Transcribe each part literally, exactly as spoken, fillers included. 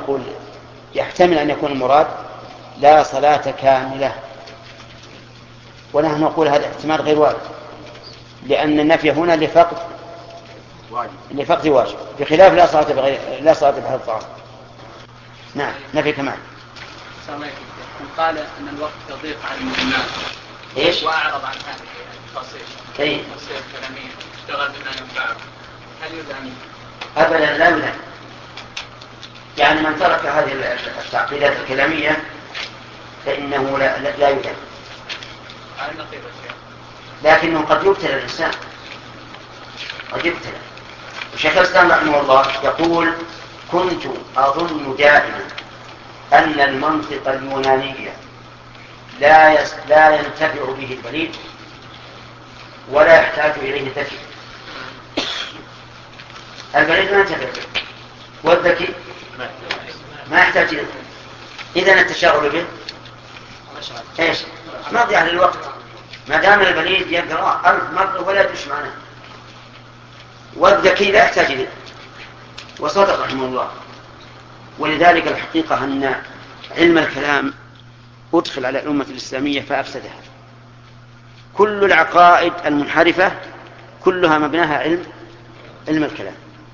نقول يحتمل أن يكون المراد لا صلاة كاملة، ونحن نقول هذا احتمال غير وارد، لأن النفي هنا لفقد واجب لفقد واجب، بخلاف لا صلاة بغير لا صلاة بهذا الطعام. نعم نفي كمان. من قال أن الوقت يضيق على الناس إيش؟ وأعرض عن هذه التفاصيل أي التفاصيل الكلامية اشتغل بما ينفعه، هل يلام؟ أبدا لا يلام. يعني من ترك هذه التعقيدات الكلامية فإنه لا, لا يلام، لكنه قد يبتلى الإنسان، قد يبتلى. وشيخ الإسلام رحمه الله يقول: كنت أظن دائما أن المنطق اليوناني لا يس... لا ينتفع به البليد ولا يحتاج إليه الذكي. البليد ما ينتفع به والذكي ما يحتاج إليه، إذن التشاغل به إيش؟ مضيع للوقت، ما دام البليد يقرأ ألف مرة ولا يدرش معناه، والذكي لا يحتاج إليه. وصدق رحمه الله. ولذلك الحقيقة أن علم الكلام أدخل على الأمة الإسلامية فأفسدها. كل العقائد المنحرفة كلها مبناها علم علم الكلام،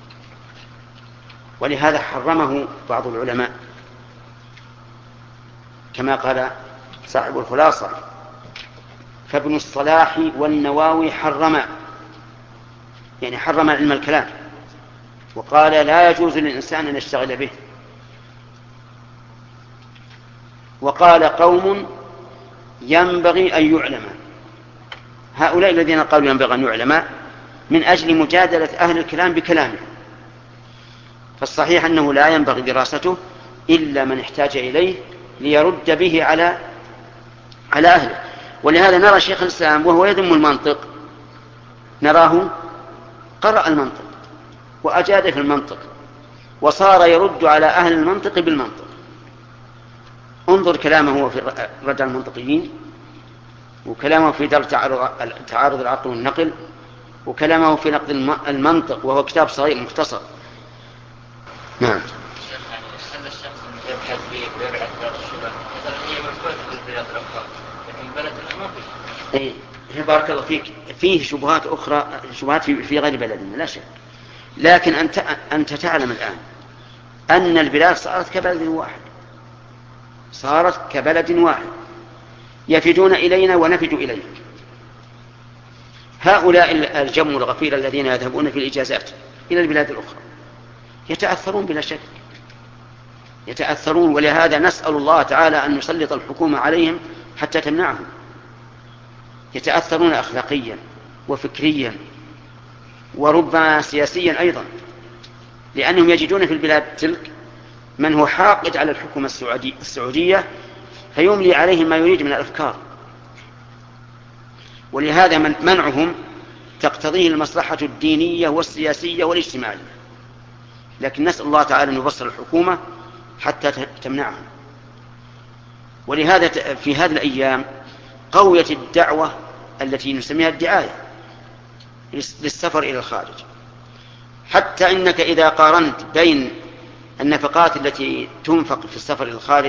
ولهذا حرمه بعض العلماء كما قال صاحب الخلاصة: فابن الصلاح والنواوي حرما، يعني حرم علم الكلام، وقال لا يجوز للإنسان أن يشتغل به. وقال قوم ينبغي أن يعلم، هؤلاء الذين قالوا ينبغي أن يعلم من أجل مجادلة أهل الكلام بكلامه، فالصحيح أنه لا ينبغي دراسته إلا من احتاج إليه ليرد به على على أهله. ولهذا نرى شيخ الإسلام وهو يذم المنطق نراه قرأ المنطق وأجاد في المنطق وصار يرد على أهل المنطق بالمنطق. انظر كلامه في رد على المنطقيين، وكلامه في درء تعارض العقل والنقل، وكلامه في نقد المنطق وهو كتاب صغير مختصر. نعم. هل الشخص يبحث فيه ويبعث بعض الشبهات مثلا هي مفردة بالبلاد الأخرى لكن البلد ما فيه؟ إيه بارك الله فيك، فيه شبهات أخرى، شبهات في, في غير بلدنا لا شك، لكن أنت أنت تعلم الآن أن البلاد صارت كبلد واحد، صارت كبلد واحد، يفدون إلينا ونفد إليه. هؤلاء الجم الغفير الذين يذهبون في الإجازات إلى البلاد الأخرى يتأثرون بلا شك، يتأثرون. ولهذا نسأل الله تعالى أن يسلط الحكومة عليهم حتى تمنعهم. يتأثرون أخلاقيا وفكريا وربما سياسيا أيضا، لأنهم يجدون في البلاد تلك من هو حاقد على الحكومة السعودية فيملي عليهم ما يريد من الأفكار، ولهذا من منعهم تقتضيه المصلحة الدينية والسياسية والاجتماعية. لكن نسأل الله تعالى أن يبصر الحكومة حتى تمنعهم. ولهذا في هذه الأيام قوية الدعوة التي نسميها الدعاية للسفر إلى الخارج، حتى إنك إذا قارنت بين النفقات التي تنفق في السفر إلى الخارج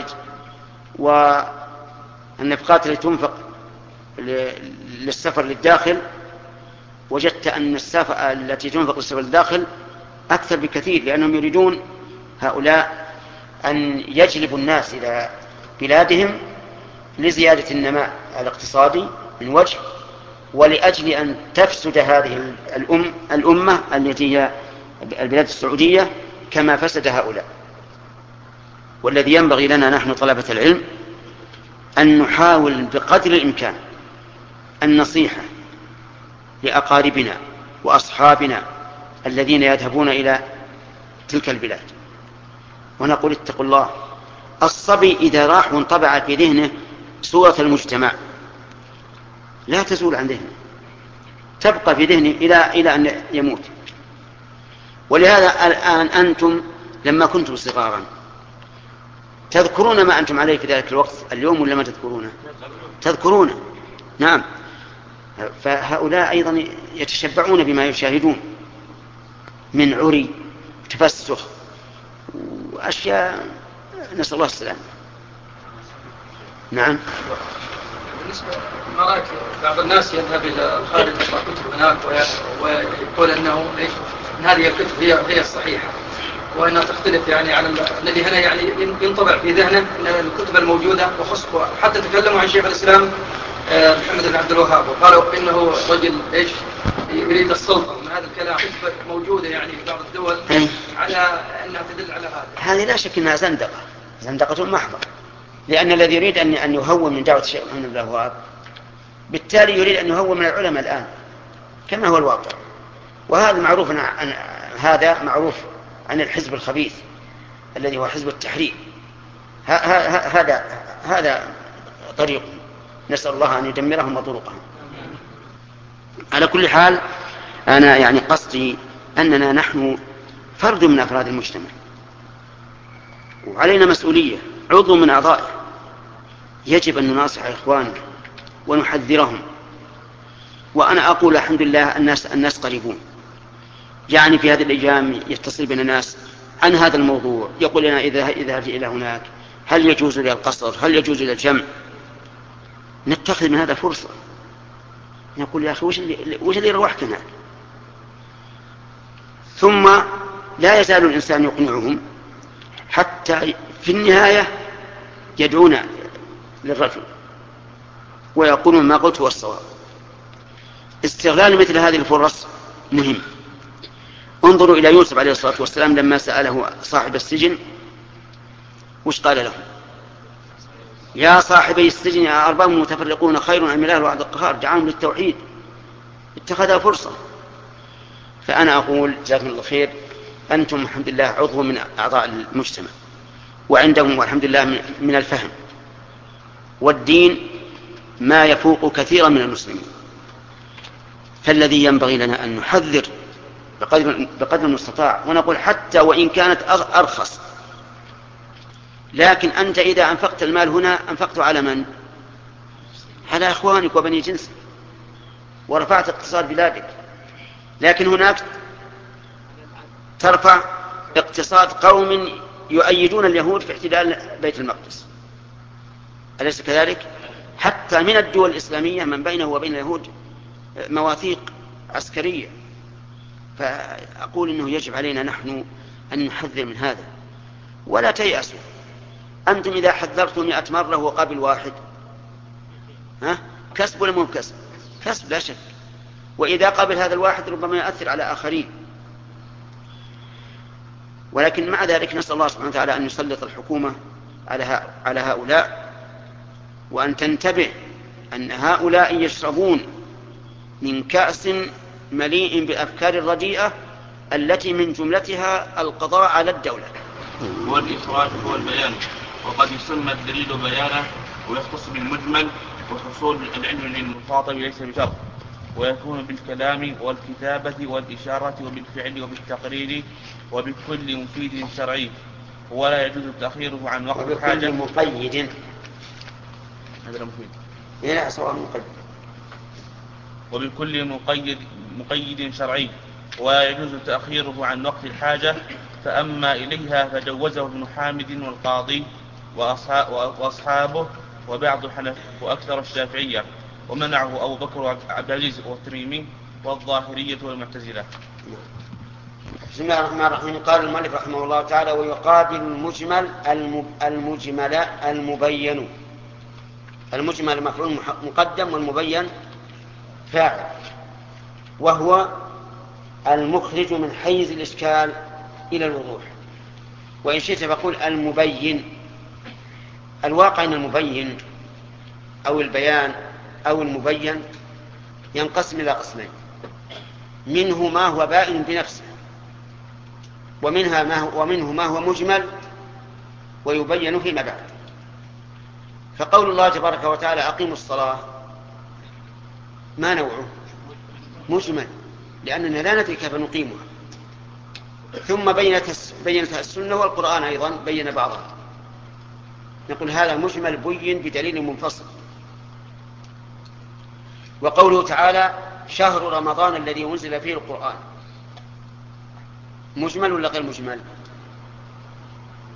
والنفقات التي تنفق للسفر للداخل وجدت أن السفر التي تنفق للسفر للداخل أكثر بكثير، لأنهم يريدون هؤلاء أن يجلبوا الناس إلى بلادهم لزيادة النماء الاقتصادي من وجه، ولأجل أن تفسد هذه الأم الأمة التي هي البلاد السعودية كما فسد هؤلاء. والذي ينبغي لنا نحن طلبة العلم أن نحاول بقدر الإمكان النصيحة لأقاربنا وأصحابنا الذين يذهبون إلى تلك البلاد، ونقول اتقوا الله. الصبي إذا راح وانطبع في ذهنه صورة المجتمع لا تزول عن ذهنه، تبقى في ذهنه إلى إلى أن يموت. ولهذا الآن أنتم لما كنتم صغارا تذكرون ما أنتم عليه في ذلك الوقت اليوم ولا ما تذكرونه؟ تذكرونه. نعم. فهؤلاء أيضا يتشبعون بما يشاهدون من عري وتفسخ وأشياء نسأل الله السلامة. نعم. بالنسبة لمراك بعض الناس يذهب إلى الخارج يقرأ كتب هناك ويقول أنه إن هذه الكتب هي هي الصحيحة وأنها تختلف يعني عن الذي هنا يعني ينطبع في ذهنه أن الكتب الموجودة وخص حتى تكلموا عن شيخ الإسلام محمد بن عبد الوهاب وقالوا إنه رجل إيش يريد السلطة من هذا الكلام. كتب موجودة يعني في بعض الدول على أنها تدل على هذا. هذه لا شك أنها زندقة زندقة محضة، لأن الذي يريد أن أن يهون من دعوة الشيخ محمد بن الوهاب بالتالي يريد أن يهون من العلماء الآن كما هو الواقع. وهذا معروف عن هذا معروف عن الحزب الخبيث الذي هو حزب التحرير. هذا هذا طريق نسأل الله أن يدمرهم وطرقهم. على كل حال أنا يعني قصدي أننا نحن فرد من أفراد المجتمع وعلينا مسؤولية، عضو من أعضائه، يجب أن نناصح إخواننا ونحذرهم. وأنا أقول الحمد لله الناس الناس قريبون، يعني في هذه الأيام يتصل بنا ناس عن هذا الموضوع، يقول لنا إذا إذا إلى هناك هل يجوز لي القصر، هل يجوز لي الجمع. نتخذ من هذا فرصة، نقول يا أخي وش اللي وش اللي روحك هناك. ثم لا يزال الإنسان يقنعهم حتى في النهاية يدعون للرجل ويقولون ما قلت هو الصواب. استغلال مثل هذه الفرص مهم. انظروا إلى يوسف عليه الصلاة والسلام لما سأله صاحب السجن وش قال له؟ يا صاحبي السجن أرباب متفرقون خير أم الله الواحد القهار دعاهم للتوحيد. اتخذها فرصة. فأنا أقول جزاكم الله خير، أنتم الحمد لله عضو من أعضاء المجتمع وعندهم والحمد لله من الفهم والدين ما يفوق كثيرا من المسلمين. فالذي ينبغي لنا أن نحذر بقدر, بقدر المستطاع، ونقول حتى وإن كانت أرخص، لكن أنت إذا أنفقت المال هنا أنفقته على من؟ على أخوانك وبني جنسك ورفعت اقتصاد بلادك. لكن هناك ترفع اقتصاد قوم يؤيدون اليهود في احتلال بيت المقدس، أليس كذلك؟ حتى من الدول الإسلامية من بينه وبين اليهود مواثيق عسكرية. فأقول إنه يجب علينا نحن أن نحذر من هذا ولا تيأسوا. أنتم إذا حذرتم مئة مرة وقابل واحد ها كسب ولا مو كسب؟ كسب لا شك. وإذا قابل هذا الواحد ربما يؤثر على آخرين. ولكن مع ذلك نسأل الله سبحانه وتعالى أن يسلط الحكومة على هؤلاء وأن تنتبه أن هؤلاء يشربون من كأس مليء بالأفكار الرديئة التي من جملتها القضاء على الدولة. والإخراج هو البيان، وقد يسمى الدليل بيانا ويختص بالمجمل، وحصول العلم للمخاطب ليس بشرط، ويكون بالكلام والكتابة والإشارة وبالفعل وبالتقرير وبكل مفيد شرعي، ولا يجوز تأخيره عن وقت الحاجة. وبكل مقيد، هذا المفيد. لا سواء مقيد. وبكل مقيد مقيد شرعي، ولا يجوز تأخيره عن وقت الحاجة. فأما إليها فجوزه ابن حامد والقاضي وأصحابه وبعض حنف وأكثر الشافعية، ومنعه أبو بكر وعبد العزيز والترمذي والظاهرية والمعتزلة. بسم الله الرحمن الرحيم. قال المؤلف رحمه الله تعالى: ويقابل المجمل المجمل المبين. المجمل مفعول مقدم والمبين فاعل، وهو المخرج من حيز الإشكال إلى الوضوح. وإن شئت فقول المبين. الواقع أن المبين أو البيان أو المبين ينقسم إلى قسمين: منه ما هو بائن بنفسه، ومنها ما هو ومنه ما هو مجمل ويبين فيما بعد. فقول الله تبارك وتعالى أقيموا الصلاة ما نوعه؟ مجمل، لأننا لا ندري كيف نقيمها. ثم بينتها السنة والقرآن أيضا بين بعضها، نقول هذا مجمل بين بدليل منفصل. وقوله تعالى شهر رمضان الذي أنزل فيه القرآن، مجمل ولا غير مجمل؟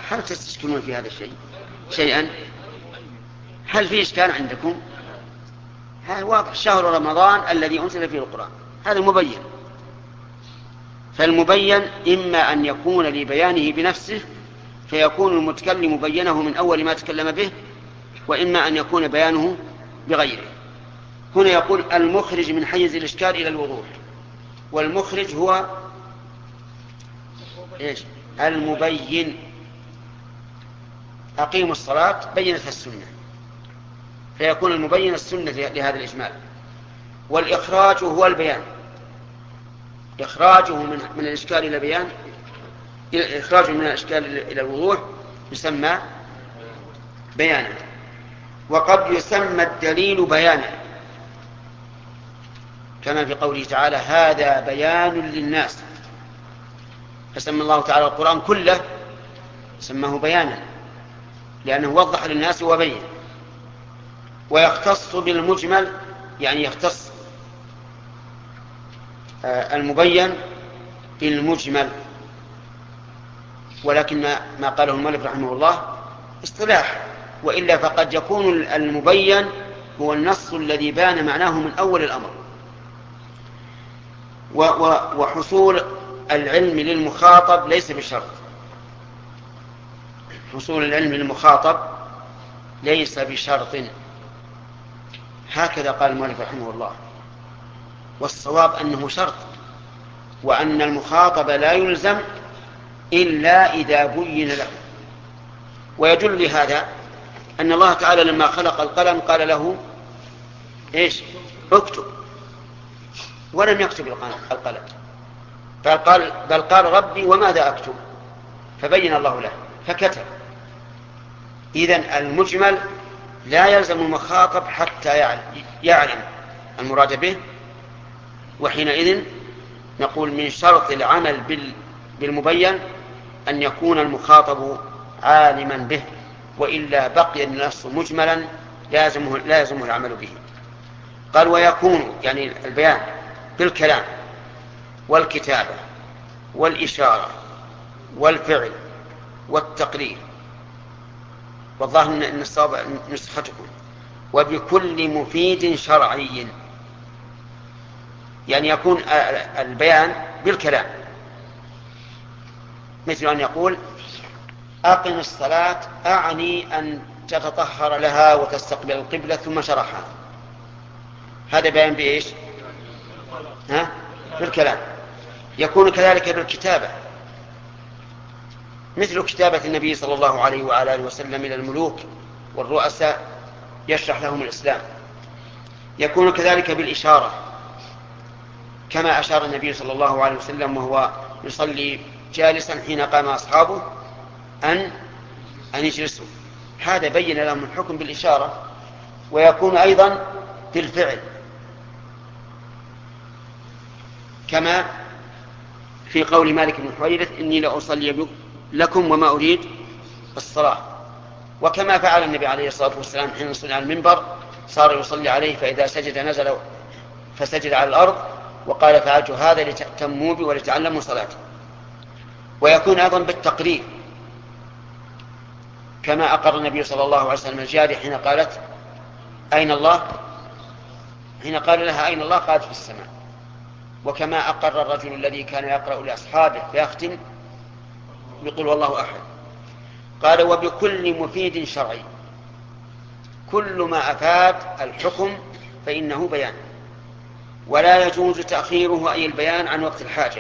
هل تستشكلون في هذا الشيء شيئا؟ هل في إشكال عندكم؟ هذا واضح، شهر رمضان الذي أنزل فيه القرآن، هذا مبين. فالمبين إما أن يكون لبيانه بنفسه فيكون المتكلم بينه من أول ما تكلم به، وإما أن يكون بيانه بغيره. هنا يقول المخرج من حيز الإشكال إلى الوضوح، والمخرج هو إيش؟ المبين. أقيموا الصلاة بينت السنة، فيكون المبين السنة لهذا الإجمال. والإخراج هو البيان، إخراجه من, من الإشكال إلى بيان، إخراجه من الإشكال إلى الوضوح يسمى بيانا. وقد يسمى الدليل بيانا كما في قوله تعالى هذا بيان للناس، فسمى الله تعالى القرآن كله سماه بيانا لأنه وضح للناس وبين. ويختص بالمجمل، يعني يختص المبين بالمجمل، ولكن ما قاله المؤلف رحمه الله اصطلاح، وإلا فقد يكون المبين هو النص الذي بان معناه من أول الأمر. وحصول العلم للمخاطب ليس بشرط، حصول العلم للمخاطب ليس بشرط، هكذا قال المؤلف رحمه الله. والصواب أنه شرط، وأن المخاطب لا يلزم إلا إذا بين له. ويدل لهذا أن الله تعالى لما خلق القلم قال له إيش؟ اكتب، ولم يكتب القلم، بل قال, بل قال ربي وماذا أكتب، فبين الله له فكتب. إذن المجمل لا يلزم المخاطب حتى يعلم المراد به، وحينئذ نقول من شرط العمل بالمبين أن يكون المخاطب عالما به، وإلا بقي النص مجملا لازمه, لازمه العمل به. قال ويكون يعني البيان بالكلام والكتابة والإشارة والفعل والتقرير، والله أن الصواب نسختكم وبكل مفيد شرعي، يعني يكون البيان بالكلام، مثل أن يقول أقم الصلاة أعني أن تتطهر لها وتستقبل القبلة ثم شرحها، هذا بيان بإيش؟ ها؟ بالكلام. يكون كذلك بالكتابة، مثل كتابة النبي صلى الله عليه وعلى آله وسلم إلى الملوك والرؤساء يشرح لهم الإسلام. يكون كذلك بالإشارة، كما أشار النبي صلى الله عليه وسلم وهو يصلي جالسا حين قام أصحابه أن أن يجلسوا، هذا بين لهم الحكم بالإشارة. ويكون أيضا بالفعل، كما في قول مالك بن حويرث إني لأصلي لكم وما أريد الصلاة، وكما فعل النبي عليه الصلاة والسلام حين صلى على المنبر صار يصلي عليه، فإذا سجد نزل فسجد على الأرض وقال فعلت هذا لتأتموا بي ولتعلموا صلاتي. ويكون أيضا بالتقرير، كما أقر النبي صلى الله عليه وسلم الجارية حين قالت أين الله، حين قال لها أين الله قالت في السماء. وكما أقر الرجل الذي كان يقرأ لأصحابه فيختم يقول والله أحد. قال وبكل مفيد شرعي، كل ما أفاد الحكم فإنه بيان، ولا يجوز تأخيره أي البيان عن وقت الحاجة.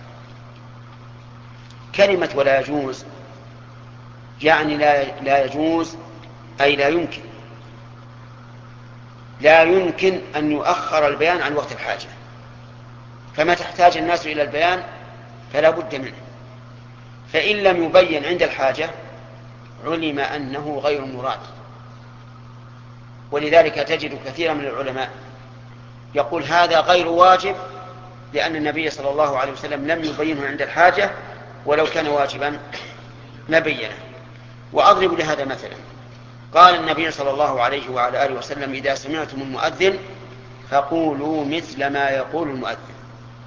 كلمة ولا يجوز يعني لا, لا يجوز أي لا يمكن، لا يمكن أن يؤخر البيان عن وقت الحاجة، فما تحتاج الناس إلى البيان فلا بد منه، فإن لم يبين عند الحاجة علم أنه غير مراد. ولذلك تجد كثيرا من العلماء يقول هذا غير واجب لأن النبي صلى الله عليه وسلم لم يبينه عند الحاجة، ولو كان واجبا لبينه. وأضرب لهذا مثلا، قال النبي صلى الله عليه وعلى آله وسلم إذا سمعتم المؤذن فقولوا مثل ما يقول المؤذن.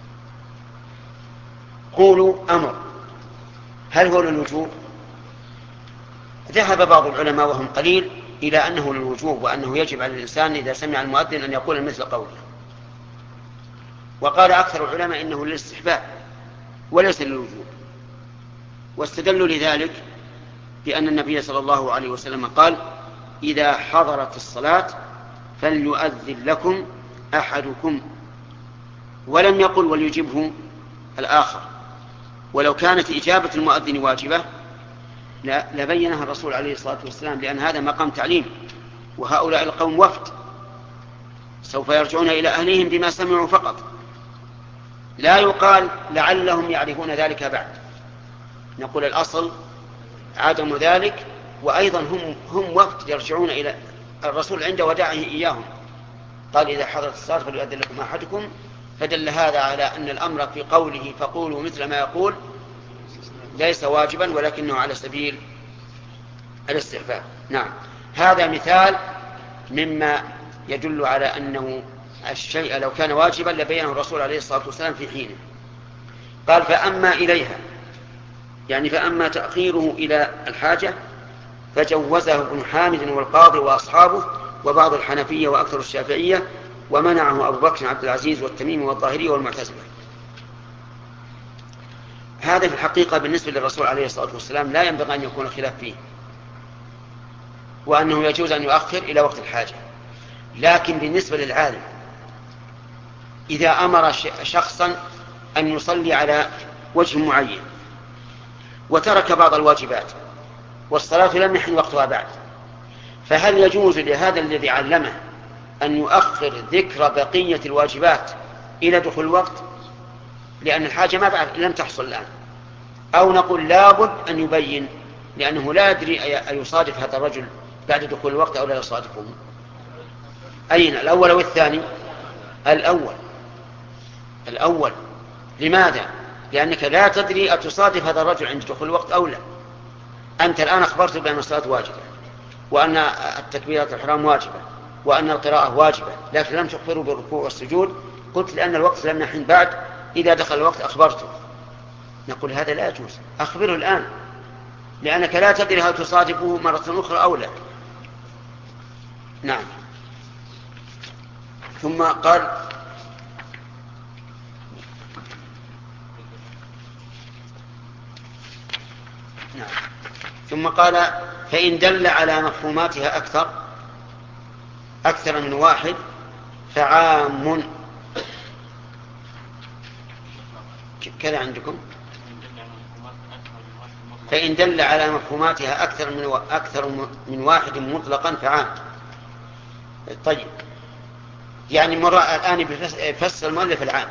قولوا أمر، هل هو للوجوب؟ ذهب بعض العلماء وهم قليل إلى أنه للوجوب، وأنه يجب على الإنسان إذا سمع المؤذن أن يقول مثل قوله. وقال أكثر العلماء إنه للاستحباب وليس للوجوب، واستدلوا لذلك بأن النبي صلى الله عليه وسلم قال: إذا حضرت الصلاة فليؤذن لكم أحدكم، ولم يقل وليجبه الآخر. ولو كانت إجابة المؤذن واجبة لبينها الرسول عليه الصلاة والسلام، لأن هذا مقام تعليم، وهؤلاء القوم وفد سوف يرجعون إلى أهلهم بما سمعوا فقط. لا يقال لعلهم يعرفون ذلك بعد، نقول الأصل عدم ذلك. وأيضا هم, هم وفد يرجعون إلى الرسول عند وداعه إياهم، قال: إذا حضرت الصلاة فليؤذن لكم أحدكم. فدل هذا على أن الأمر في قوله فقولوا مثل ما يقول ليس واجبا، ولكنه على سبيل الاستحباب. نعم، هذا مثال مما يدل على أنه الشيء لو كان واجبا لبينه الرسول عليه الصلاة والسلام في حينه. قال: فأما إليها، يعني فأما تأخيره إلى الحاجة فجوزه ابن حامد والقاضي وأصحابه وبعض الحنفية وأكثر الشافعية، ومنعه أبو بكر عبد العزيز والتميمي والظاهري والمعتزلة. هذا في الحقيقة بالنسبة للرسول عليه الصلاة والسلام لا ينبغي أن يكون خلاف فيه، وأنه يجوز أن يؤخر إلى وقت الحاجة. لكن بالنسبة للعالم إذا أمر شخصا أن يصلي على وجه معين وترك بعض الواجبات والصلاة لم يحن وقتها بعد، فهل يجوز لهذا الذي علمه أن يؤخر ذكر بقية الواجبات إلى دخول الوقت، لأن الحاجة ما بعد لم تحصل الآن؟ أو نقول لابد أن يبين، لأنه لا يدري أيصادف هذا الرجل بعد دخول الوقت أو لا يصادفه؟ أين الأول أو الثاني؟ الأول. الأول. لماذا؟ لأنك لا تدري أتصادف هذا الرجل عند دخول الوقت أو لا. أنت الآن أخبرت بأن الصلاة واجبة، وأن التكبيرات الحرام واجبة، وأن القراءة واجبة، لكن لم تخبره بالركوع والسجود. قلت لأن الوقت لم يحن بعد، إذا دخل الوقت أخبرته. نقول هذا لا يجوز، أخبره الآن، لأنك لا تدري هل تصادفه مرة أخرى أو لا. نعم. ثم قال: نعم. ثم قال: فإن دل على مفهوماتها أكثر أكثر من واحد فعام. كذا عندكم؟ فإن دل على مفهوماتها أكثر من أكثر من واحد مطلقا فعام. طيب، يعني مرة الآن يفسر المؤلف العام،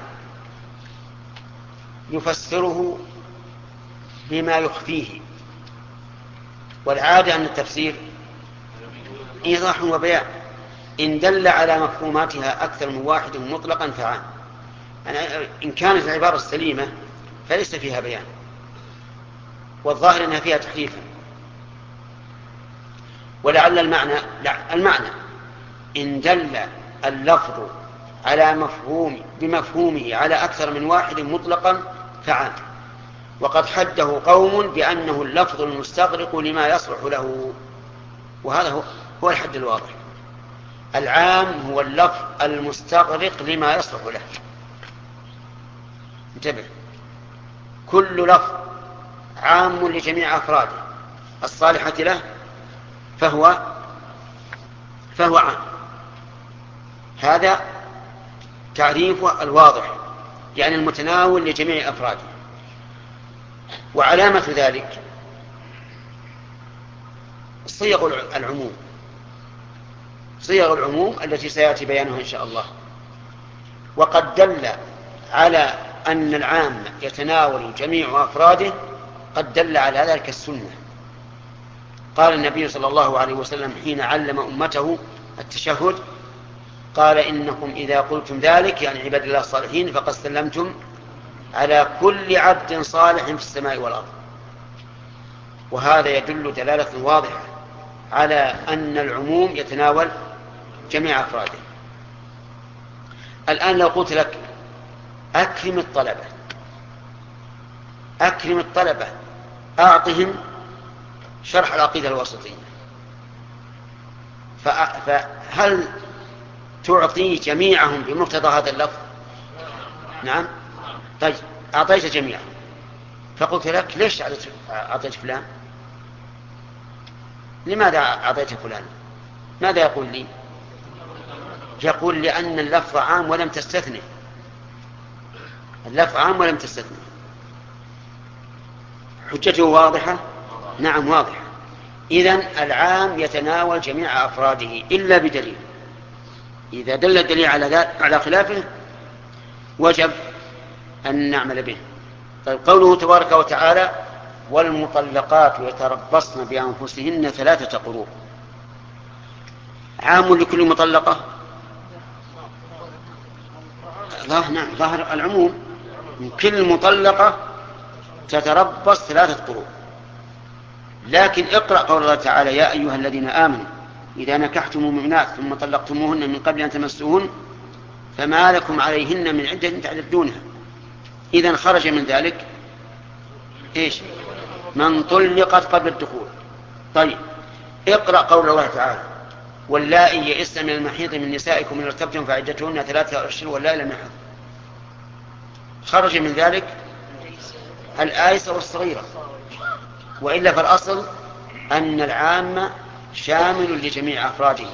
يفسره بما يخفيه، والعادة أن التفسير إيضاح وبيان. إن دل على مفهوماتها أكثر من واحد مطلقا فعام، يعني إن كانت العبارة السليمة فليس فيها بيان، والظاهر أنها فيها تحريفا. ولعل المعنى لا المعنى إن دل اللفظ على مفهوم بمفهومه على أكثر من واحد مطلقا فعام، وقد حده قوم بأنه اللفظ المستغرق لما يصلح له، وهذا هو, هو الحد الواضح. العام هو اللفظ المستغرق لما يصلح له. انتبه، كل لفظ عام لجميع أفراده الصالحة له فهو فهو عام. هذا تعريفه الواضح، يعني المتناول لجميع أفراده. وعلامة ذلك صيغ العموم صيغ العموم التي سيأتي بيانها إن شاء الله. وقد دل على أن العام يتناول جميع أفراده، قد دل على ذلك السنة. قال النبي صلى الله عليه وسلم حين علم أمته التشهد، قال: إنكم إذا قلتم ذلك، يعني عباد الله الصالحين، فقد سلمتم على كل عبد صالح في السماء والأرض. وهذا يدل دلالة واضحة على أن العموم يتناول جميع أفراده. الآن لو قلت لك أكرم الطلبة أكرم الطلبة أعطهم شرح العقيدة الواسطية، فهل تعطي جميعهم بمقتضى هذا اللفظ؟ نعم. طيب أعطيت جميعهم، فقلت لك ليش أعطيت فلان؟ لماذا أعطيت فلان؟ ماذا يقول لي؟ يقول لأن اللفظ عام ولم تستثني، اللفظ عام ولم تستثني. حجته واضحة؟ نعم واضحة. إذن العام يتناول جميع أفراده إلا بدليل، إذا دل الدليل على على خلافه وجب أن نعمل به. طيب قوله تبارك وتعالى والمطلقات يتربصن بأنفسهن ثلاثة قروء، عام لكل مطلقة؟ نعم ظاهر العموم، كل مطلقة تتربص ثلاثة قروء. لكن اقرأ قول الله تعالى يا أيها الذين آمنوا إذا نكحتم المؤمنات ثم طلقتموهن من قبل أن تمسوهن فما لكم عليهن من عدة تعتدونها. إذن خرج من ذلك إيش؟ من طلقت قبل الدخول. طيب اقرأ قول الله تعالى واللائي يئسن من المحيض من نسائكم إن ارتبتم فعدتهن ثلاثة أشهر واللائي لم يحض. خرج من ذلك الآيسة والصغيرة، وإلا فالأصل أن العام شامل لجميع أفراده.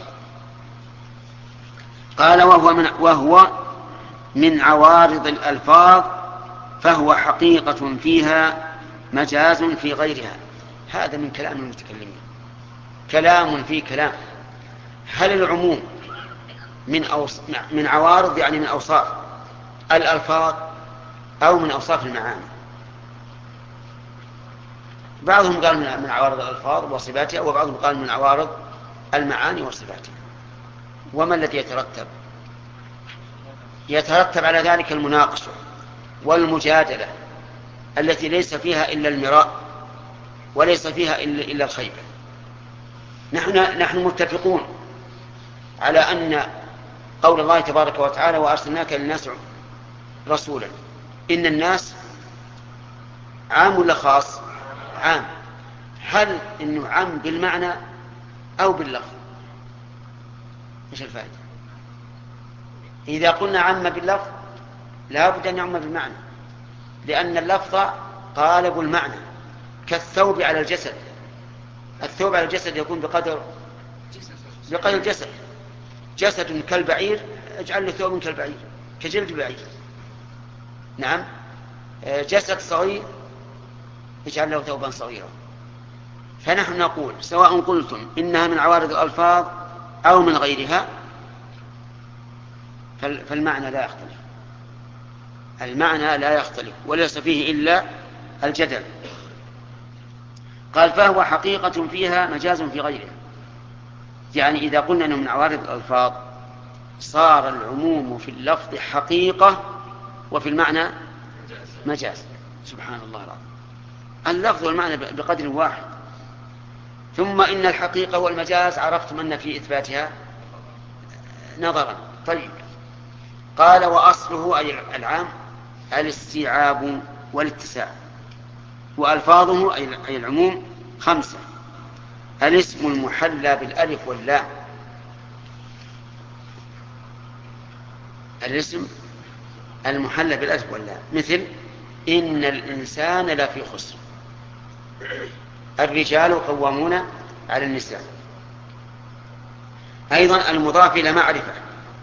قال وهو من, وهو من عوارض الألفاظ فهو حقيقة فيها مجاز في غيرها. هذا من كلام المتكلمين، كلام في كلام. هل العموم من, أوص... من عوارض يعني من أوصاف الألفاظ أو من أوصاف المعاني؟ بعضهم قال من عوارض الألفاظ وصفاتها، وبعضهم قال من عوارض المعاني وصفاتها. وما الذي يترتب؟ يترتب على ذلك المناقشة والمجادلة التي ليس فيها إلا المراء وليس فيها إلا الخيبة. نحن, نحن متفقون على أن قول الله تبارك وتعالى وأرسلناك للناس رسولا، إن الناس عام ولا خاص؟ عام. هل إنه عام بالمعنى أو باللفظ؟ إيش الفائدة؟ إذا قلنا عام باللفظ لا بد أن يعم بالمعنى، لأن اللفظ قالب المعنى كالثوب على الجسد. الثوب على الجسد يكون بقدر بقدر الجسد. جسد كالبعير اجعل له ثوب كالبعير كجلد البعير. نعم. جسد صغير اجعل له ثوبا صغيرا. فنحن نقول سواء قلتم إنها من عوارض الألفاظ أو من غيرها فالمعنى لا يختلف، المعنى لا يختلف وليس فيه إلا الجدل. قال فهو حقيقة فيها مجاز في غيرها، يعني إذا قلنا أنه من عوارض الألفاظ صار العموم في اللفظ حقيقة وفي المعنى مجاز. سبحان الله العظيم، اللفظ والمعنى بقدر واحد. ثم إن الحقيقة والمجاز عرفتم أن في إثباتها نظرا. طيب قال وأصله أي العام الاستيعاب والاتساع، وألفاظه أي العموم خمسة: الاسم المحلى بالألف واللام، الاسم المحلى بالألف واللام مثل إن الإنسان لفي خسر، الرجال قوامون على النساء. أيضا المضاف إلى معرفة،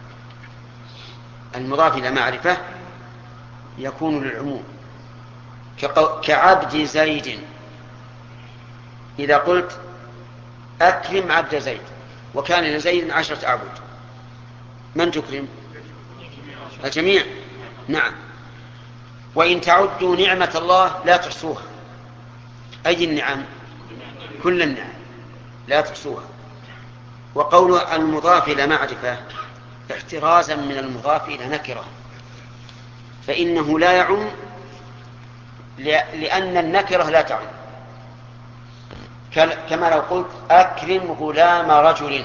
المضاف إلى معرفة يكون للعموم كعبد زيد. إذا قلت أكرم عبد زيد وكان لزيد عشرة أعبد، من تكرم؟ الجميع. نعم. وإن تعدوا نعمة الله لا تحصوها، أي النعم؟ كل النعم لا تحصوها. وقول المضاف إلى معرفة احترازا من المضاف إلى نكرة، فإنه لا يعم لأن النكرة لا تعم، كما لو قلت أكرم غلام رجل،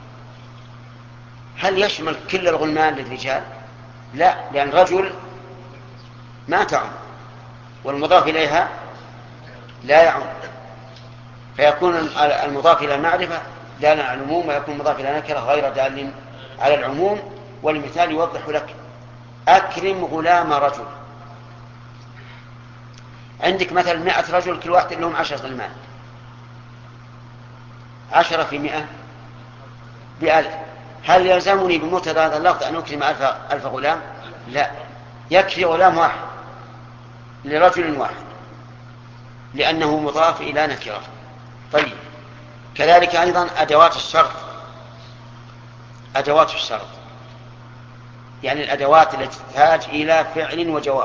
هل يشمل كل الغلمان للرجال؟ لا، لأن رجل ما تعم والمضاف إليها لا يعم. فيكون المضاف إلى المعرفة دالا على العموم، ويكون مضاف إلى نكرة غير دال على العموم. والمثال يوضح لك: أكرم غلام رجل. عندك مثلا مئة رجل، كل واحد لهم عشر غلمان، عشرة في مئة بألف. هل يلزمني بمقتضى هذا اللفظ أن أكرم ألف, ألف غلام؟ لا، يكفي غلام واحد لرجل واحد، لأنه مضاف إلى نكرة. طيب، كذلك أيضا أدوات الشرط. أدوات الشرط يعني الأدوات التي تحتاج إلى فعل وجواب،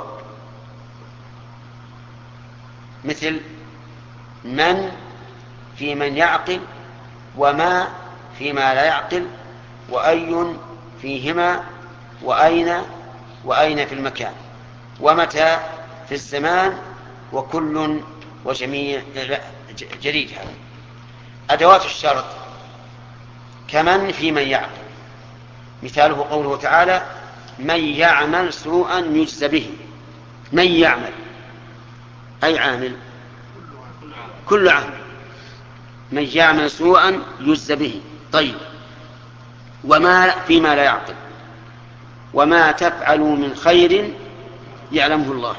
مثل من في من يعقل، وما فيما لا يعقل، وأي فيهما، وأين وأين في المكان، ومتى في الزمان، وكل وجميع جديد. هذا أدوات الشرط كمن في من يعقل. مثاله قوله تعالى: من يعمل سوءا يجز به. من يعمل أي عامل؟ كل عامل. من يعمل سوءا يجز به. طيب، وما فيما لا يعقل: وما تفعلوا من خير يعلمه الله.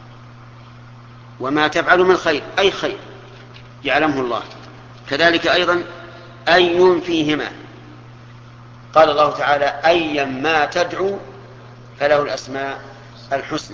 وما تفعلوا من خير أي خير يعلمه الله. كذلك أيضا أي فيهما، قال الله تعالى: أيا ما تدعو فله الأسماء الحسنى.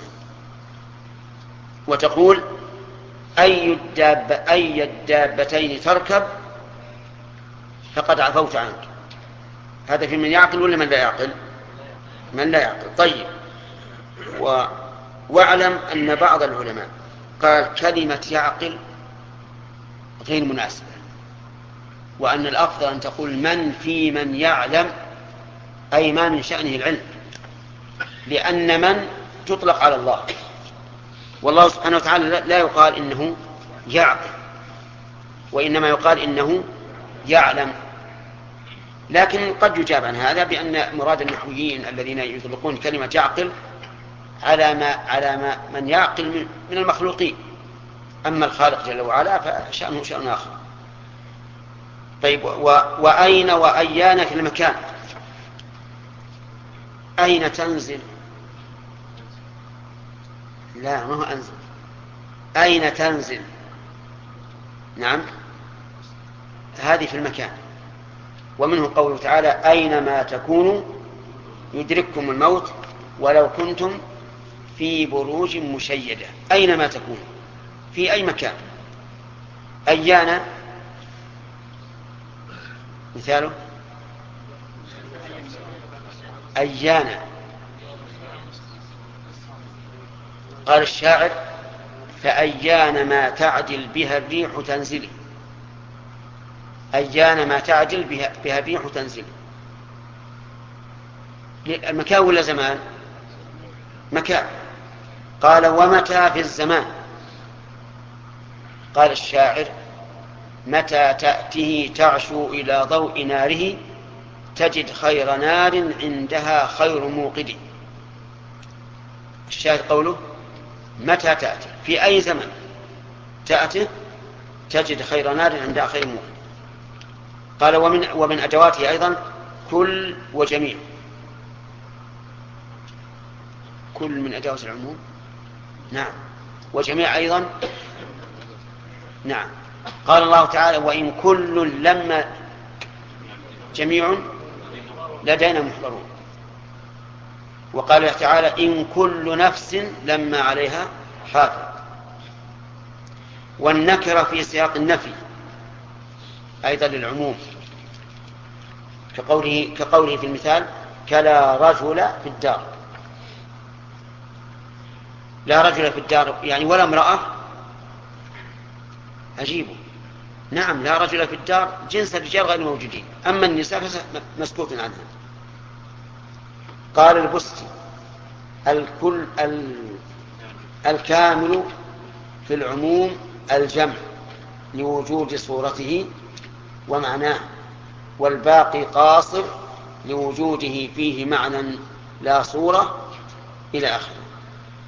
وتقول: أي الداب أي الدابتين تركب فقد عفوت عنك. هذا في من يعقل ولا من لا يعقل؟ من لا يعقل. طيب، و... واعلم أن بعض العلماء قال كلمة يعقل غير مناسبة، وأن الأفضل أن تقول من في من يعلم، أي ما من شأنه العلم، لأن من تطلق على الله، والله سبحانه وتعالى لا يقال إنه يعقل، وإنما يقال إنه يعلم. لكن قد يجاب عن هذا بأن مراد النحويين الذين يطلقون كلمة يعقل على ما على ما من يعقل من المخلوقين، أما الخالق جل وعلا فشأنه شأن آخر. طيب، و... وأين وأيان في المكان. أين تنزل؟ لا، ما هو أنزل. أين تنزل؟ نعم، هذه في المكان. ومنه قوله تعالى: أينما تكونوا يدرككم الموت ولو كنتم في بروج مشيدة. أينما تكونوا، في أي مكان. أيانا مثاله: أيانا. قال الشاعر: فأيان ما تعدل بها الريح تنزلي. أيان ما تعدل بها, بها الريح تنزلي. المكان ولا زمان؟ مكان. قال: ومتى في الزمان. قال الشاعر: متى تأته تعشو إلى ضوء ناره تجد خير نار عندها خير موقد. الشاهد قوله: متى تأتي، في أي زمن تأتي تجد خير نار عندها خير موقد. قال: ومن, ومن أدواته أيضا كل وجميع. كل من أدوات العموم. نعم. وجميع أيضا. نعم. قال الله تعالى: وإن كل لما جميع لدينا محضرون. وقال تعالى: إن كل نفس لما عليها حافظ. والنكرة في سياق النفي أيضا للعموم، كقوله, كقوله في المثال: كلا رجل في الدار. لا رجل في الدار يعني ولا امرأة. عجيب. نعم، لا رجل في الدار جنس الرجال غير موجودين، أما النساء مسكوت عنها. قال البستي: الكل الكامل في العموم الجمع لوجود صورته ومعناه، والباقي قاصر لوجوده فيه معنى لا صورة، إلى آخره.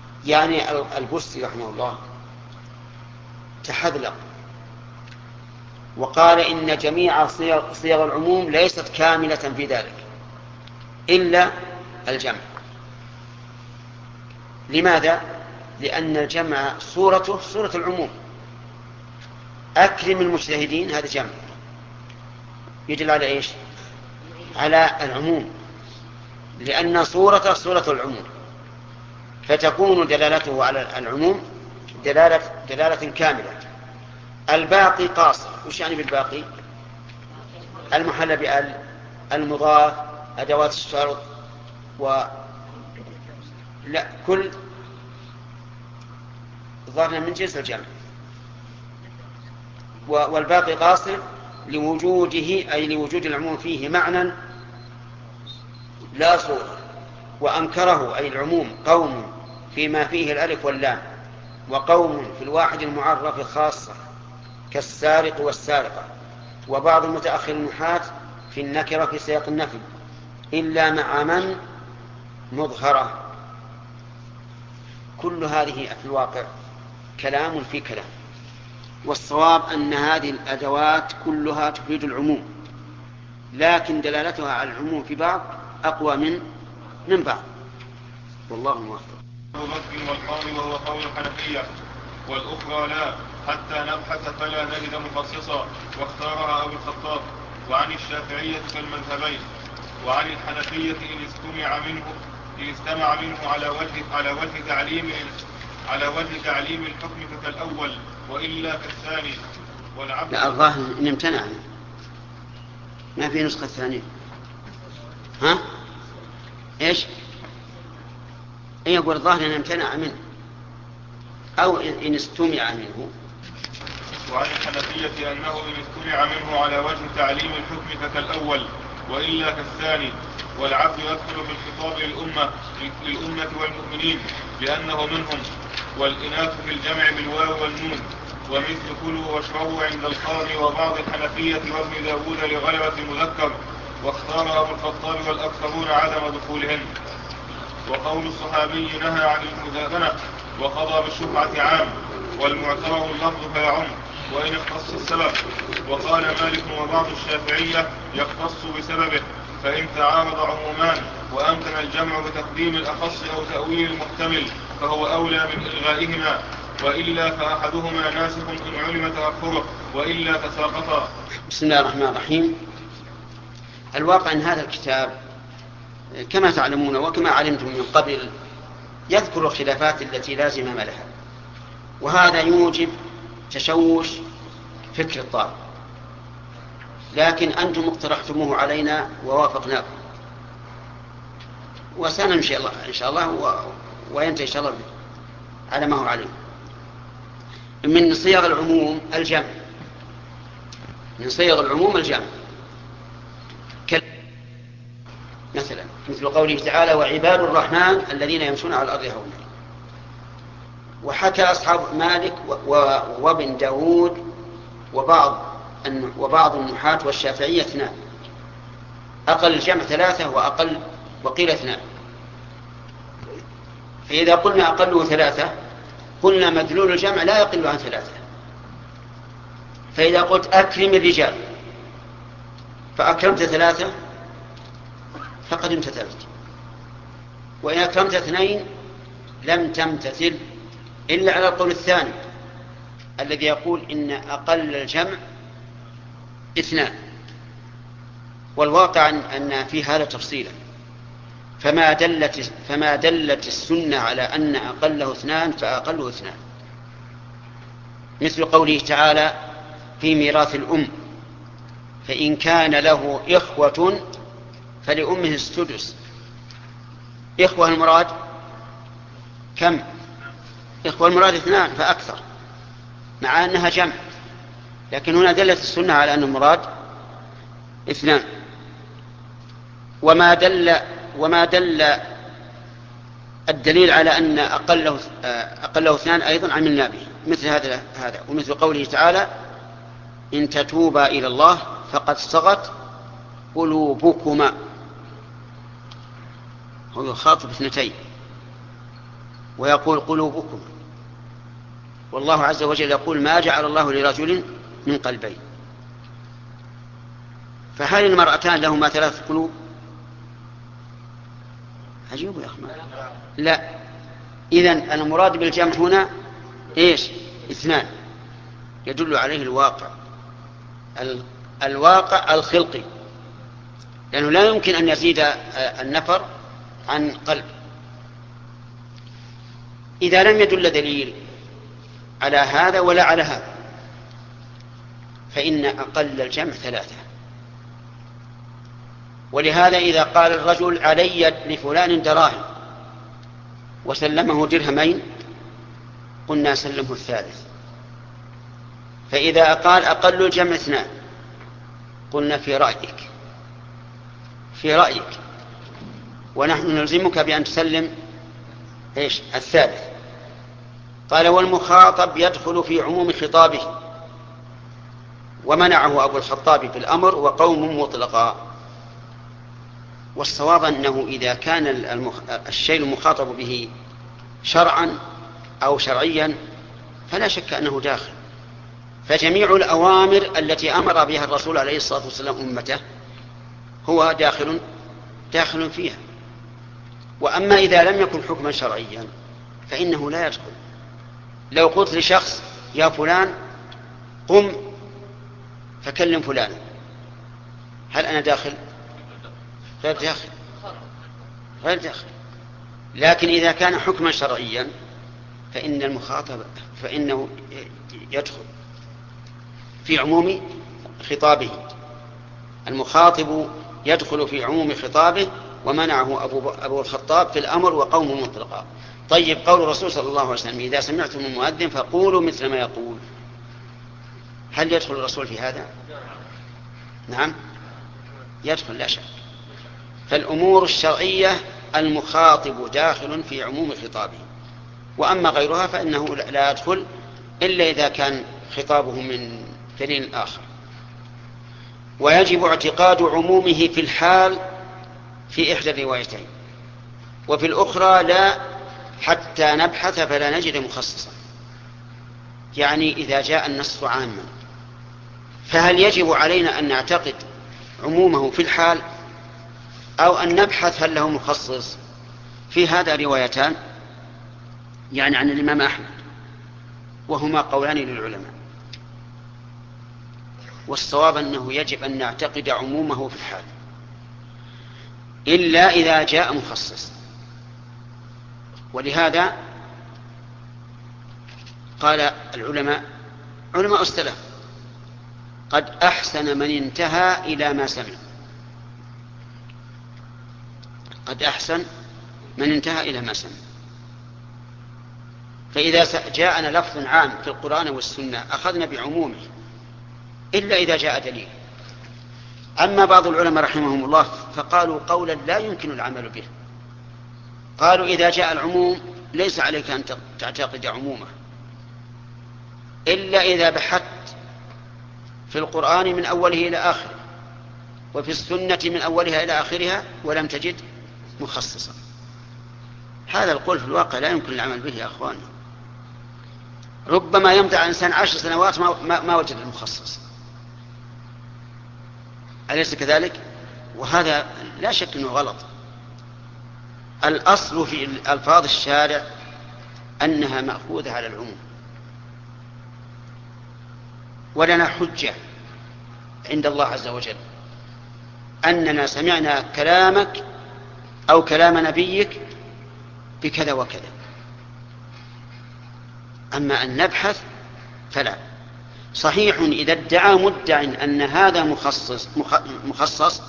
يعني البستي رحمه الله تحذلق وقال إن جميع صيغ, صيغ العموم ليست كاملة في ذلك إلا الجمع. لماذا؟ لأن الجمع صورته صورة العموم. أكرم المجتهدين هذا جمع يدل على إيش؟ على العموم، لأن صورته صورة العموم، فتكون دلالته على العموم دلالة, دلالة كاملة. الباقي قاصر. وش يعني بالباقي؟ المحل بأل، المضاف، أدوات الشرط، و لا كل ظهرنا من جنس الجمع. والباقي قاصر لوجوده، أي لوجود العموم فيه معنى لا صورة. وأنكره أي العموم قوم فيما فيه الألف واللام، وقوم في الواحد المعرف خاصة كالسارق والسارقة، وبعض المتأخر النحاة في النكرة في سياق النفي إلا مع من مظهرة. كل هذه في الواقع كلام في كلام، والصواب أن هذه الأدوات كلها تفيد العموم، لكن دلالتها على العموم في بعض أقوى من من بعض، والله موفق. الرد والقول وهو قول الحنفية، والأخرى لا حتى نبحث فلا نجد مخصصا، واختارها أبو الخطاب. وعن الشافعية كالمذهبين. وعن الحنفية إن استمع منه إن استمع منه على وجه على وجه تعليم على وجه تعليم الحكم فكالأول، وإلا كالثاني. والعبد لا الظاهر إن امتنع، ما في نسخة ثانية. ها إيش؟ إيه يقول الظاهر إن امتنع منه أو إن استمع منه. وعن الحنفية أنه إن استمع منه على وجه تعليم الحكم فكالأول، وإلا كالثاني. والعبد يدخل في الخطاب للأمة للأمة والمؤمنين لأنه منهم، والإناث في الجمع بالواو والنون. ومثل كلوا واشربوا عند القاضي وبعض الحنفية وابن داود لغلبة المذكر، واختار أبو الخطاب والأكثرون عدم دخولهن. وقول الصحابي نهى عن المزابنة وقضى بالشفعة عام، والمعتبر اللفظ فيعم وإن اختص السبب. وقال مالك وبعض الشافعية يختص بسببه، فإن تعارض عمومان وأمكن الجمع بتقديم الأخص أو تأويل المحتمل فهو أولى من إلغائهما، وإلا فأحدهما ناسخ إن علم تأخره، وإلا تساقطا. بسم الله الرحمن الرحيم. الواقع أن هذا الكتاب كما تعلمون وكما علمتم من قبل يذكر الخلافات التي لا زمام لها، وهذا يوجب تشوش فكر الطالب، لكن أنتم اقترحتموه علينا ووافقناكم، وسنمشي إن شاء الله وينتهي إن شاء الله على ما هو عليه. من صيغ العموم الجمع، من صيغ العموم الجمع مثلا مثل قوله تعالى وعباد الرحمن الذين يمشون على الأرض هونا. وحكى أصحاب مالك وابن داود وبعض وبعض النحاة والشافعية اثنان، أقل الجمع ثلاثة وأقل وقيل اثنان. فإذا قلنا أقله ثلاثة قلنا مدلول الجمع لا يقل عن ثلاثة. فإذا قلت أكرم الرجال فأكرمت ثلاثة فقد امتثلت، وإن أكرمت اثنين لم تمتثل إلا على القول الثاني الذي يقول إن أقل الجمع اثنان. والواقع أن في هذا تفصيلا، فما دلت, فما دلت السنة على أن أقله اثنان فأقله اثنان، مثل قوله تعالى في ميراث الأم فإن كان له إخوة فلأمه السدس. إخوة المراد كم؟ إخوة المراد اثنان فأكثر، مع أنها جمع، لكن هنا دلت السنة على أن المراد اثنان. وما دل وما دل الدليل على أن أقله أقله اثنان أيضا عملنا به، مثل هذا هذا ومثل قوله تعالى إن تتوبا إلى الله فقد صغت قلوبكما. هو خاطب اثنتين ويقول قلوبكم، والله عز وجل يقول ما جعل الله لرجل من قلبين. فهل المرأتان لهما ثلاث قلوب؟ عجيب يا أخي. لا، إذن المراد بالجمع هنا إيش؟ اثنان، يدل عليه الواقع، الواقع الخلقي، لأنه لا يمكن أن يزيد النفر عن قلب. إذا لم يدل دليل على هذا ولا على هذا فإن أقل الجمع ثلاثة. ولهذا إذا قال الرجل علي لفلان دراهم وسلمه درهمين قلنا سلمه الثالث. فإذا قال أقل الجمع اثنان قلنا في رأيك في رأيك ونحن نلزمك بأن تسلم إيش؟ الثالث. قال والمخاطب يدخل في عموم خطابه ومنعه أبو الخطاب في الأمر وقوم مطلقا. والصواب أنه إذا كان المخ... الشيء المخاطب به شرعا أو شرعيا فلا شك أنه داخل. فجميع الأوامر التي أمر بها الرسول عليه الصلاة والسلام أمته هو داخل داخل فيها. وأما إذا لم يكن حكما شرعيا فإنه لا يدخل. لو قلت لشخص يا فلان قم فكلم فلان، هل أنا داخل؟ غير داخل غير داخل. لكن إذا كان حكما شرعيا فإن المخاطب فإنه يدخل في عموم خطابه. المخاطب يدخل في عموم خطابه ومنعه أبو, أبو الخطاب في الأمر وقوم مطلقا. طيب قول الرسول صلى الله عليه وسلم إذا سمعتم المؤذن فقولوا مثل ما يقول، هل يدخل الرسول في هذا؟ نعم يدخل لا شك. فالأمور الشرعية المخاطب داخل في عموم خطابه، وأما غيرها فإنه لا يدخل إلا إذا كان خطابه من دليل آخر. ويجب اعتقاد عمومه في الحال في إحدى الروايتين، وفي الأخرى لا حتى نبحث فلا نجد مخصصا. يعني إذا جاء النص عاما فهل يجب علينا أن نعتقد عمومه في الحال أو أن نبحث هل له مخصص؟ في هذا روايتان يعني عن الإمام أحمد وهما قولان للعلماء. والصواب أنه يجب أن نعتقد عمومه في الحال إلا إذا جاء مخصص. ولهذا قال العلماء علماء السلف قد أحسن من انتهى إلى ما سمع. قد أحسن من انتهى إلى ما سمع. فإذا جاءنا لفظ عام في القرآن والسنة أخذنا بعمومه إلا إذا جاء دليل. أما بعض العلماء رحمهم الله فقالوا قولا لا يمكن العمل به، قالوا إذا جاء العموم ليس عليك أن تعتقد عمومه إلا إذا بحثت في القرآن من أوله إلى آخره وفي السنة من أولها إلى آخرها ولم تجد مخصصا. هذا القول في الواقع لا يمكن العمل به يا أخواني. ربما يمتع إنسان عشر سنوات ما, ما وجد المخصص، أليس كذلك؟ وهذا لا شك أنه غلط. الأصل في ألفاظ الشارع أنها مأخوذة على العموم، ولنا حجة عند الله عز وجل أننا سمعنا كلامك أو كلام نبيك بكذا وكذا. أما أن نبحث فلا. صحيح إذا ادعى مدع أن هذا مخصص, مخصص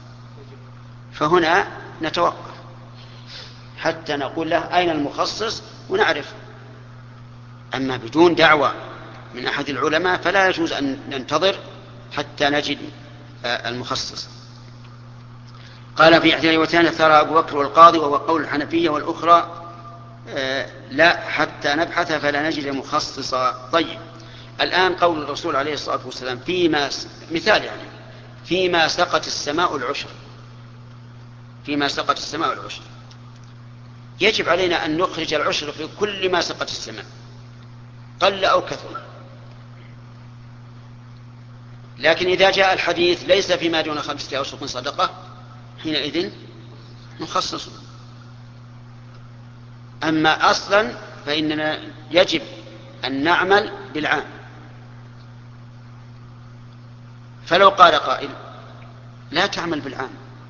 فهنا نتوقف حتى نقول له أين المخصص ونعرف. أما بدون دعوة من أحد العلماء فلا يجوز أن ننتظر حتى نجد المخصص. قال في إحدى الروايتين ثرى أبو بكر والقاضي وهو قول الحنفية، والأخرى لا حتى نبحث فلا نجد مخصصا. طيب الآن قول الرسول عليه الصلاة والسلام فيما مثال يعني فيما سقت السماء العشر، فيما سقت السماء العشر، يجب علينا أن نخرج العشر في كل ما سقت السماء قل أو كثر. لكن إذا جاء الحديث ليس فيما دون خمسة أوسق صدقة حينئذ نخصص. أما أصلا فإننا يجب أن نعمل بالعام. فلو قال قائل لا تعمل بالعام،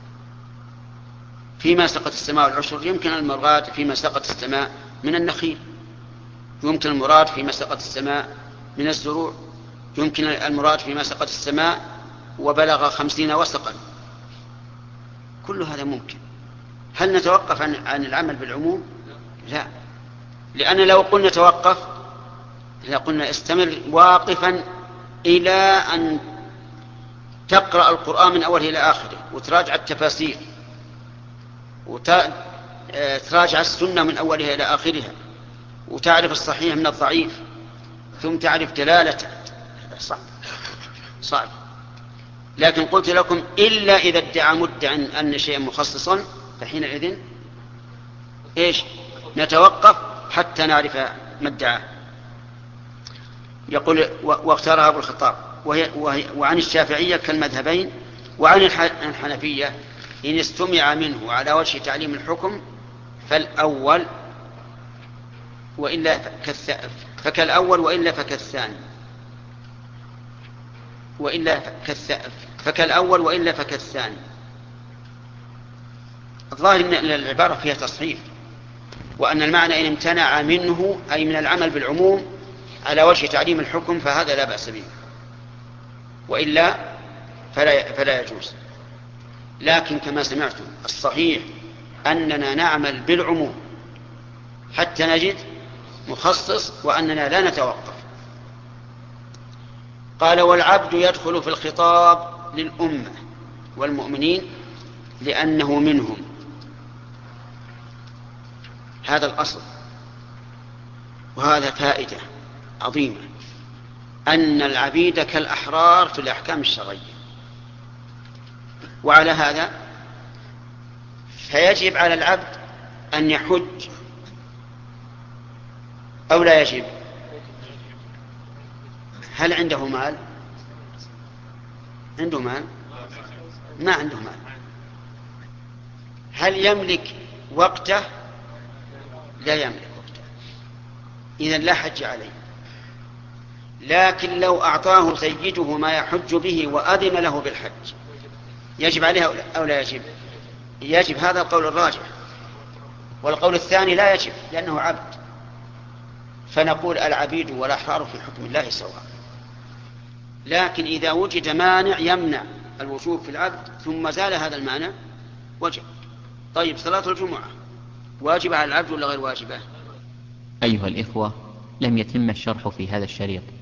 فيما سقط السماء والعشر يمكن المراد فيما سقط السماء من النخيل، يمكن المراد فيما سقط السماء من الزروع، يمكن المراد فيما سقط السماء وبلغ خمسين وسقا، كل هذا ممكن. هل نتوقف عن, عن العمل بالعموم؟ لا، لأن لو قلنا توقف لقلنا استمر واقفا إلى أن تقرأ القرآن من أوله إلى آخره وتراجع التفاسير وتراجع السنة من أولها إلى آخرها وتعرف الصحيح من الضعيف ثم تعرف دلالته. صعب صعب. لكن قلت لكم إلا إذا ادعى مدع أن شيئا مخصصا فحينئذ إيش نتوقف حتى نعرف ما ادعاه. يقول واختارها أبو الخطاب وهي وهي وعن الشافعية كالمذهبين وعن الحنفية إن استمع منه على وجه تعليم الحكم فالأول وإلا فكالأول وإلا فكالثاني وإلا فكالأول وإلا فكالثاني. الظاهر أن العبارة فيها تصحيح، وأن المعنى إن امتنع منه أي من العمل بالعموم على وجه تعليم الحكم فهذا لا بأس به، وإلا فلا, فلا يجوز. لكن كما سمعتم الصحيح أننا نعمل بالعموم حتى نجد مخصص وأننا لا نتوقف. قال والعبد يدخل في الخطاب للأمة والمؤمنين لأنه منهم. هذا الأصل، وهذا فائدة عظيمة أن العبيد كالأحرار في الأحكام الشرعية. وعلى هذا فيجب على العبد أن يحج أو لا يجب؟ هل عنده مال؟ عنده مال؟ ما عنده مال. هل يملك وقته؟ لا يملك وقته، إذن لا حج عليه. لكن لو أعطاه سيده ما يحج به وأذن له بالحج يجب عليه أو لا يجب؟ يجب. هذا القول الراجح. والقول الثاني لا يجب لأنه عبد. فنقول العبيد والأحرار في حكم الله سواء. لكن إذا وجد مانع يمنع الوجوب في العبد ثم زال هذا المانع وجب. طيب صلاة الجمعة واجبة على العبد ولا غير واجبة؟ أيها الإخوة، لم يتم الشرح في هذا الشريط،